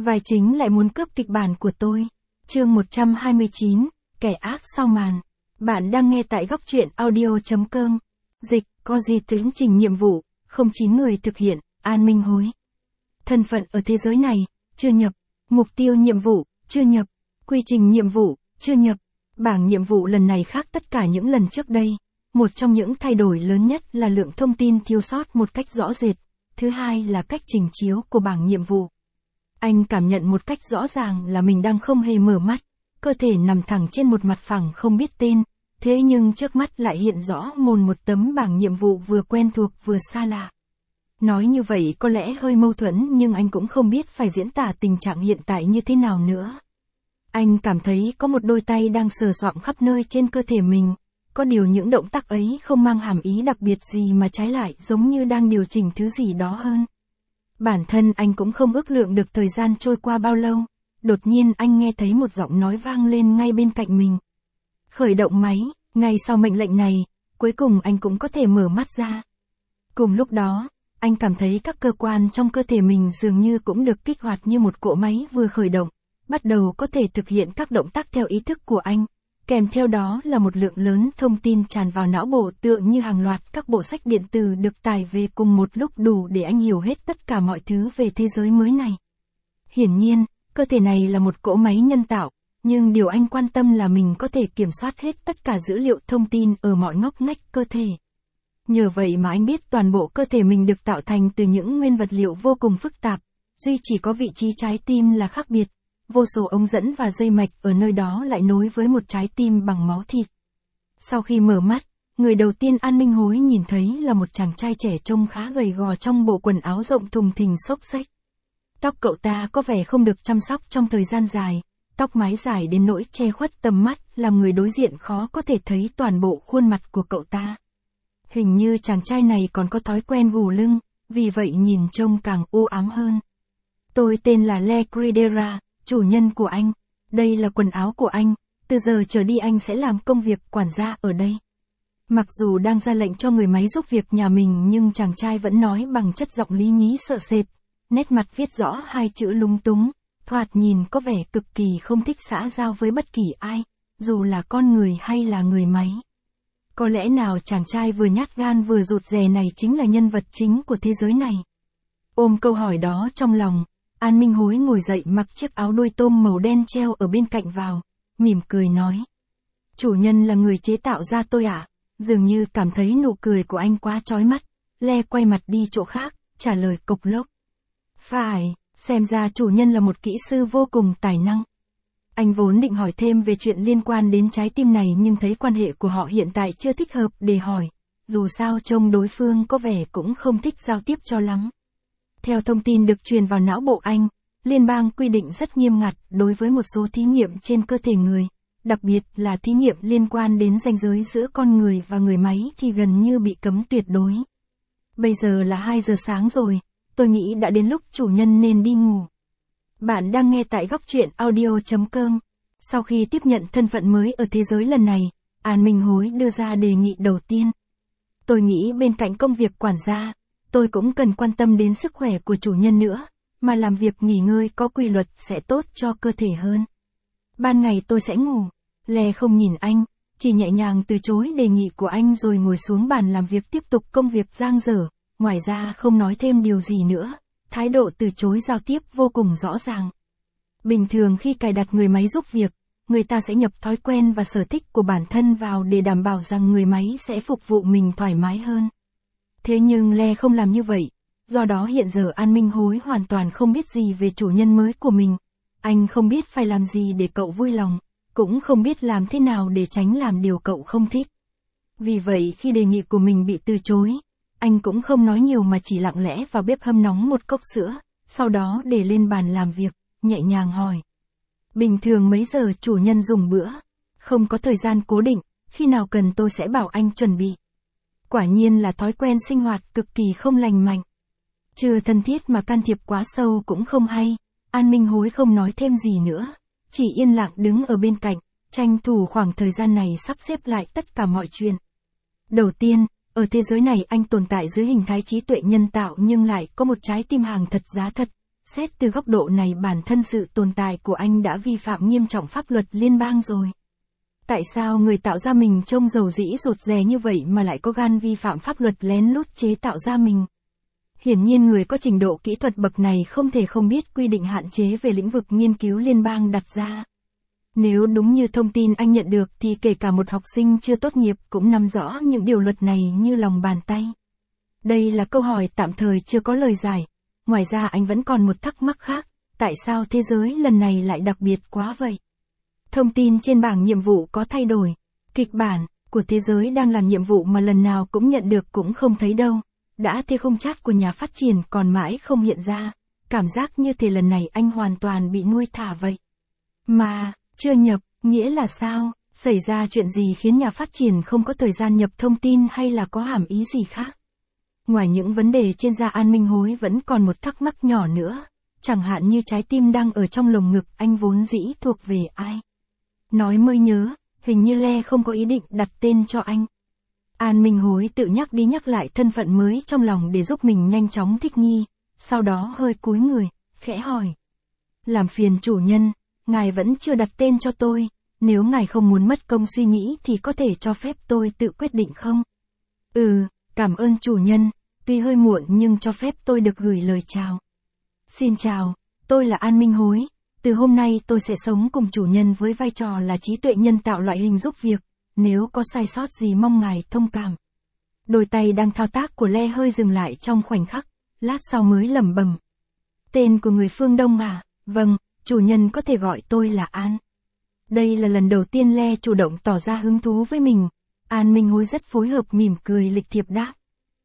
Vai chính lại muốn cướp kịch bản của tôi. Chương 129, kẻ ác sau màn. Bạn đang nghe tại góc truyện audio.com. Dịch, có gì tiến trình nhiệm vụ, 09 người thực hiện, An Minh Hối. Thân phận ở thế giới này, chưa nhập. Mục tiêu nhiệm vụ, chưa nhập. Quy trình nhiệm vụ, chưa nhập. Bảng nhiệm vụ lần này khác tất cả những lần trước đây. Một trong những thay đổi lớn nhất là lượng thông tin thiếu sót một cách rõ rệt. Thứ hai là cách trình chiếu của bảng nhiệm vụ. Anh cảm nhận một cách rõ ràng là mình đang không hề mở mắt, cơ thể nằm thẳng trên một mặt phẳng không biết tên, thế nhưng trước mắt lại hiện rõ một tấm bảng nhiệm vụ vừa quen thuộc vừa xa lạ. Nói như vậy có lẽ hơi mâu thuẫn nhưng anh cũng không biết phải diễn tả tình trạng hiện tại như thế nào nữa. Anh cảm thấy có một đôi tay đang sờ soạng khắp nơi trên cơ thể mình, có điều những động tác ấy không mang hàm ý đặc biệt gì mà trái lại giống như đang điều chỉnh thứ gì đó hơn. Bản thân anh cũng không ước lượng được thời gian trôi qua bao lâu, đột nhiên anh nghe thấy một giọng nói vang lên ngay bên cạnh mình. Khởi động máy, ngay sau mệnh lệnh này, cuối cùng anh cũng có thể mở mắt ra. Cùng lúc đó, anh cảm thấy các cơ quan trong cơ thể mình dường như cũng được kích hoạt như một cỗ máy vừa khởi động, bắt đầu có thể thực hiện các động tác theo ý thức của anh. Kèm theo đó là một lượng lớn thông tin tràn vào não bộ tựa như hàng loạt các bộ sách điện tử được tải về cùng một lúc đủ để anh hiểu hết tất cả mọi thứ về thế giới mới này. Hiển nhiên, cơ thể này là một cỗ máy nhân tạo, nhưng điều anh quan tâm là mình có thể kiểm soát hết tất cả dữ liệu thông tin ở mọi ngóc ngách cơ thể. Nhờ vậy mà anh biết toàn bộ cơ thể mình được tạo thành từ những nguyên vật liệu vô cùng phức tạp, duy chỉ có vị trí trái tim là khác biệt. Vô số ống dẫn và dây mạch ở nơi đó lại nối với một trái tim bằng máu thịt. Sau khi mở mắt, người đầu tiên An Minh Hối nhìn thấy là một chàng trai trẻ trông khá gầy gò trong bộ quần áo rộng thùng thình xốc xếch. Tóc cậu ta có vẻ không được chăm sóc trong thời gian dài, tóc mái dài đến nỗi che khuất tầm mắt, làm người đối diện khó có thể thấy toàn bộ khuôn mặt của cậu ta. Hình như chàng trai này còn có thói quen gù lưng, vì vậy nhìn trông càng u ám hơn. Tôi tên là Le Cridera, chủ nhân của anh. Đây là quần áo của anh, từ giờ trở đi anh sẽ làm công việc quản gia ở đây. Mặc dù đang ra lệnh cho người máy giúp việc nhà mình nhưng chàng trai vẫn nói bằng chất giọng lý nhí sợ sệt, nét mặt viết rõ hai chữ lúng túng, thoạt nhìn có vẻ cực kỳ không thích xã giao với bất kỳ ai, dù là con người hay là người máy. Có lẽ nào chàng trai vừa nhát gan vừa rụt rè này chính là nhân vật chính của thế giới này? Ôm câu hỏi đó trong lòng, An Minh Hối ngồi dậy mặc chiếc áo đuôi tôm màu đen treo ở bên cạnh vào, mỉm cười nói. Chủ nhân là người chế tạo ra tôi ạ. Dường như cảm thấy nụ cười của anh quá chói mắt, Le quay mặt đi chỗ khác, trả lời cộc lốc. Phải, xem ra chủ nhân là một kỹ sư vô cùng tài năng. Anh vốn định hỏi thêm về chuyện liên quan đến trái tim này nhưng thấy quan hệ của họ hiện tại chưa thích hợp để hỏi, dù sao trông đối phương có vẻ cũng không thích giao tiếp cho lắm. Theo thông tin được truyền vào não bộ anh, liên bang quy định rất nghiêm ngặt đối với một số thí nghiệm trên cơ thể người, đặc biệt là thí nghiệm liên quan đến ranh giới giữa con người và người máy thì gần như bị cấm tuyệt đối. Bây giờ là 2 giờ sáng rồi, tôi nghĩ đã đến lúc chủ nhân nên đi ngủ. Bạn đang nghe tại góc truyện audio.com. Sau khi tiếp nhận thân phận mới ở thế giới lần này, An Minh Hối đưa ra đề nghị đầu tiên. Tôi nghĩ bên cạnh công việc quản gia, tôi cũng cần quan tâm đến sức khỏe của chủ nhân nữa, mà làm việc nghỉ ngơi có quy luật sẽ tốt cho cơ thể hơn. Ban ngày tôi sẽ ngủ. Le không nhìn anh, chỉ nhẹ nhàng từ chối đề nghị của anh rồi ngồi xuống bàn làm việc tiếp tục công việc dang dở, ngoài ra không nói thêm điều gì nữa, thái độ từ chối giao tiếp vô cùng rõ ràng. Bình thường khi cài đặt người máy giúp việc, người ta sẽ nhập thói quen và sở thích của bản thân vào để đảm bảo rằng người máy sẽ phục vụ mình thoải mái hơn. Thế nhưng Le không làm như vậy, do đó hiện giờ An Minh Hối hoàn toàn không biết gì về chủ nhân mới của mình. Anh không biết phải làm gì để cậu vui lòng, cũng không biết làm thế nào để tránh làm điều cậu không thích. Vì vậy khi đề nghị của mình bị từ chối, anh cũng không nói nhiều mà chỉ lặng lẽ vào bếp hâm nóng một cốc sữa, sau đó để lên bàn làm việc, nhẹ nhàng hỏi. Bình thường mấy giờ chủ nhân dùng bữa? Không có thời gian cố định, khi nào cần tôi sẽ bảo anh chuẩn bị. Quả nhiên là thói quen sinh hoạt cực kỳ không lành mạnh. Chưa thân thiết mà can thiệp quá sâu cũng không hay. An Minh Hối không nói thêm gì nữa, chỉ yên lặng đứng ở bên cạnh, tranh thủ khoảng thời gian này sắp xếp lại tất cả mọi chuyện. Đầu tiên, ở thế giới này anh tồn tại dưới hình thái trí tuệ nhân tạo nhưng lại có một trái tim hàng thật giá thật, Xét từ góc độ này bản thân sự tồn tại của anh đã vi phạm nghiêm trọng pháp luật liên bang rồi. Tại sao người tạo ra mình trông dầu dĩ rụt rè như vậy mà lại có gan vi phạm pháp luật lén lút chế tạo ra mình? Hiển nhiên người có trình độ kỹ thuật bậc này không thể không biết quy định hạn chế về lĩnh vực nghiên cứu liên bang đặt ra. Nếu đúng như thông tin anh nhận được thì kể cả một học sinh chưa tốt nghiệp cũng nắm rõ những điều luật này như lòng bàn tay. Đây là câu hỏi tạm thời chưa có lời giải. Ngoài ra anh vẫn còn một thắc mắc khác, tại sao thế giới lần này lại đặc biệt quá vậy? Thông tin trên bảng nhiệm vụ có thay đổi. Kịch bản của thế giới đang làm nhiệm vụ mà lần nào cũng nhận được cũng không thấy đâu. Đã thế khung chat của nhà phát triển còn mãi không hiện ra. Cảm giác như thể lần này anh hoàn toàn bị nuôi thả vậy. Mà, chưa nhập, nghĩa là sao? Xảy ra chuyện gì khiến nhà phát triển không có thời gian nhập thông tin hay là có hàm ý gì khác? Ngoài những vấn đề trên da An Minh Hối vẫn còn một thắc mắc nhỏ nữa. Chẳng hạn như trái tim đang ở trong lồng ngực anh vốn dĩ thuộc về ai? Nói mới nhớ, hình như Le không có ý định đặt tên cho anh. An Minh Hối tự nhắc đi nhắc lại thân phận mới trong lòng để giúp mình nhanh chóng thích nghi, sau đó hơi cúi người, khẽ hỏi. Làm phiền chủ nhân, ngài vẫn chưa đặt tên cho tôi, nếu ngài không muốn mất công suy nghĩ thì có thể cho phép tôi tự quyết định không? Cảm ơn chủ nhân, tuy hơi muộn nhưng cho phép tôi được gửi lời chào. Xin chào, tôi là An Minh Hối, từ hôm nay tôi sẽ sống cùng chủ nhân với vai trò là trí tuệ nhân tạo loại hình giúp việc, nếu có sai sót gì mong ngài thông cảm. Đôi tay đang thao tác của Le hơi dừng lại trong khoảnh khắc, lát sau mới lẩm bẩm. Tên của người phương Đông à? Vâng, chủ nhân có thể gọi tôi là An. Đây là lần đầu tiên Le chủ động tỏ ra hứng thú với mình. An Minh Hối rất phối hợp mỉm cười lịch thiệp đáp.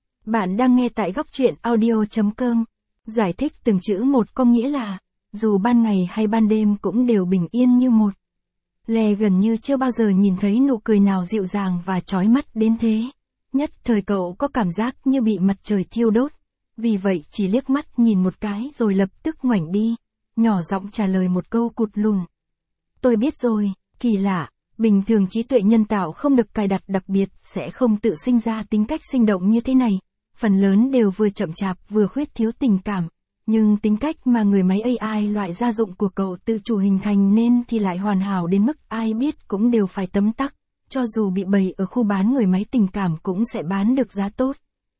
Bạn đang nghe tại góc truyện audio.com. Giải thích từng chữ một có nghĩa là, dù ban ngày hay ban đêm cũng đều bình yên như một. Le gần như chưa bao giờ nhìn thấy nụ cười nào dịu dàng và chói mắt đến thế. Nhất thời cậu có cảm giác như bị mặt trời thiêu đốt. Vì vậy chỉ liếc mắt nhìn một cái rồi lập tức ngoảnh đi, nhỏ giọng trả lời một câu cụt lùn. Tôi biết rồi, kỳ lạ, bình thường trí tuệ nhân tạo không được cài đặt đặc biệt sẽ không tự sinh ra tính cách sinh động như thế này. Phần lớn đều vừa chậm chạp vừa khuyết thiếu tình cảm. Nhưng tính cách mà người máy AI loại gia dụng của cậu tự chủ hình thành nên thì lại hoàn hảo đến mức ai biết cũng đều phải tấm tắc. Cho dù bị bày ở khu bán người máy tình cảm cũng sẽ bán được giá tốt.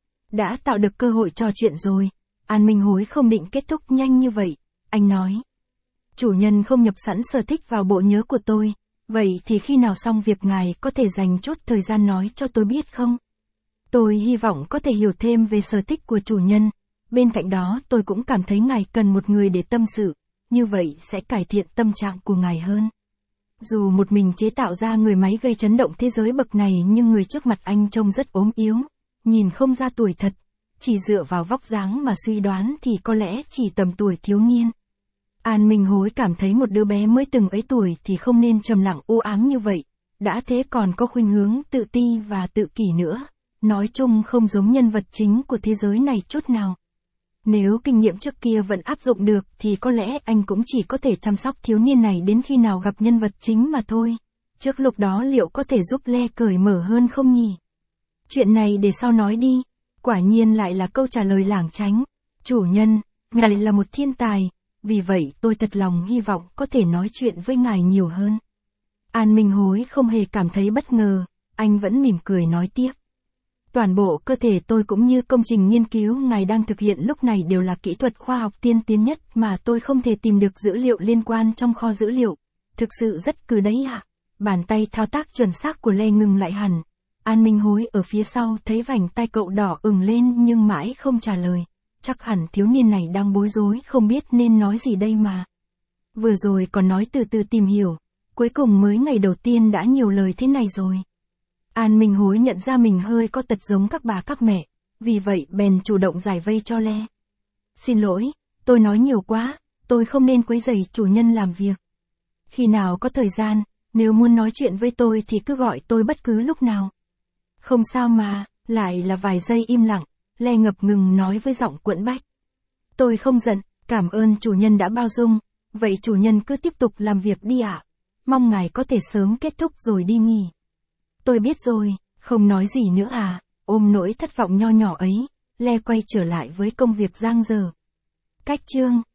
Đã tạo được cơ hội trò chuyện rồi. An Minh Hối không định kết thúc nhanh như vậy. Anh nói. Chủ nhân không nhập sẵn sở thích vào bộ nhớ của tôi. Vậy thì khi nào xong việc ngài có thể dành chút thời gian nói cho tôi biết không? Tôi hy vọng có thể hiểu thêm về sở thích của chủ nhân. Bên cạnh đó tôi cũng cảm thấy ngài cần một người để tâm sự. Như vậy sẽ cải thiện tâm trạng của ngài hơn. Dù một mình chế tạo ra người máy gây chấn động thế giới bậc này nhưng người trước mặt anh trông rất ốm yếu. Nhìn không ra tuổi thật. Chỉ dựa vào vóc dáng mà suy đoán thì có lẽ chỉ tầm tuổi thiếu niên. An Minh Hối cảm thấy một đứa bé mới từng ấy tuổi thì không nên trầm lặng u ám như vậy. Đã thế còn có khuynh hướng tự ti và tự kỷ nữa. Nói chung không giống nhân vật chính của thế giới này chút nào. Nếu kinh nghiệm trước kia vẫn áp dụng được thì có lẽ anh cũng chỉ có thể chăm sóc thiếu niên này đến khi nào gặp nhân vật chính mà thôi. Trước lúc đó liệu có thể giúp Le cởi mở hơn không nhỉ? Chuyện này để sau nói đi. Quả nhiên lại là câu trả lời lảng tránh. Chủ nhân, ngài là một thiên tài. Vì vậy tôi thật lòng hy vọng có thể nói chuyện với ngài nhiều hơn. An Minh Hối không hề cảm thấy bất ngờ. Anh vẫn mỉm cười nói tiếp. Toàn bộ cơ thể tôi cũng như công trình nghiên cứu ngài đang thực hiện lúc này đều là kỹ thuật khoa học tiên tiến nhất mà tôi không thể tìm được dữ liệu liên quan trong kho dữ liệu. Thực sự rất cừ đấy ạ. Bàn tay thao tác chuẩn xác của Le ngừng lại hẳn. An Minh Hối ở phía sau thấy vành tai cậu đỏ ửng lên nhưng mãi không trả lời. Chắc hẳn thiếu niên này đang bối rối không biết nên nói gì đây mà. Vừa rồi còn nói từ từ tìm hiểu. Cuối cùng mới ngày đầu tiên đã nhiều lời thế này rồi. An Minh Hối nhận ra mình hơi có tật giống các bà các mẹ, vì vậy bèn chủ động giải vây cho Le. Xin lỗi, tôi nói nhiều quá, tôi không nên quấy rầy chủ nhân làm việc. Khi nào có thời gian, nếu muốn nói chuyện với tôi thì cứ gọi tôi bất cứ lúc nào. Không sao mà, lại là vài giây im lặng, Le ngập ngừng nói với giọng quẫn bách. Tôi không giận, cảm ơn chủ nhân đã bao dung, vậy chủ nhân cứ tiếp tục làm việc đi ạ. Mong ngài có thể sớm kết thúc rồi đi nghỉ. Tôi biết rồi, không nói gì nữa à, ôm nỗi thất vọng nho nhỏ ấy, Le quay trở lại với công việc giang dở. Cách chương